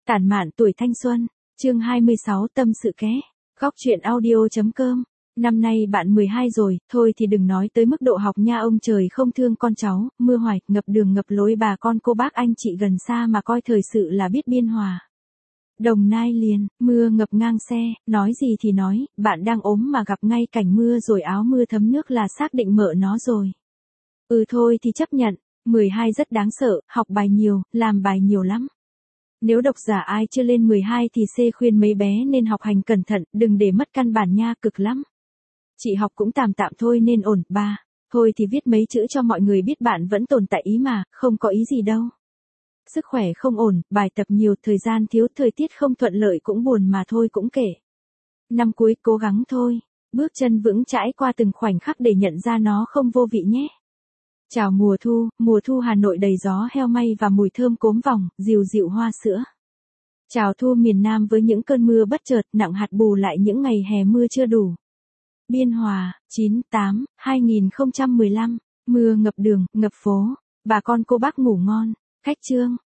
Tản mạn tuổi thanh xuân, chương 26 tâm sự ké, góc chuyện audio.com. Năm nay bạn 12 rồi, thôi thì đừng nói tới mức độ học nha, ông trời không thương con cháu, mưa hoài, ngập đường ngập lối, bà con cô bác anh chị gần xa mà coi thời sự là biết Biên Hòa. Đồng Nai liền, mưa ngập ngang xe, nói gì thì nói, bạn đang ốm mà gặp ngay cảnh mưa rồi áo mưa thấm nước là xác định mợ nó rồi. Thôi thì chấp nhận, 12 rất đáng sợ, học bài nhiều, làm bài nhiều lắm. Nếu độc giả ai chưa lên 12 thì C khuyên mấy bé nên học hành cẩn thận, đừng để mất căn bản nha, cực lắm. Chị học cũng tạm tạm thôi nên ổn, ba. Thôi thì viết mấy chữ cho mọi người biết bạn vẫn tồn tại ý mà, không có ý gì đâu. Sức khỏe không ổn, bài tập nhiều, thời gian thiếu, thời tiết không thuận lợi cũng buồn mà thôi cũng kể. Năm cuối cố gắng thôi, bước chân vững chãi qua từng khoảnh khắc để nhận ra nó không vô vị nhé. Chào mùa thu Hà Nội đầy gió heo may và mùi thơm cốm vòng, dịu dịu hoa sữa. Chào thu miền Nam với những cơn mưa bất chợt nặng hạt bù lại những ngày hè mưa chưa đủ. Biên Hòa, 9/8/2015, mưa ngập đường, ngập phố, bà con cô bác ngủ ngon, khách trương.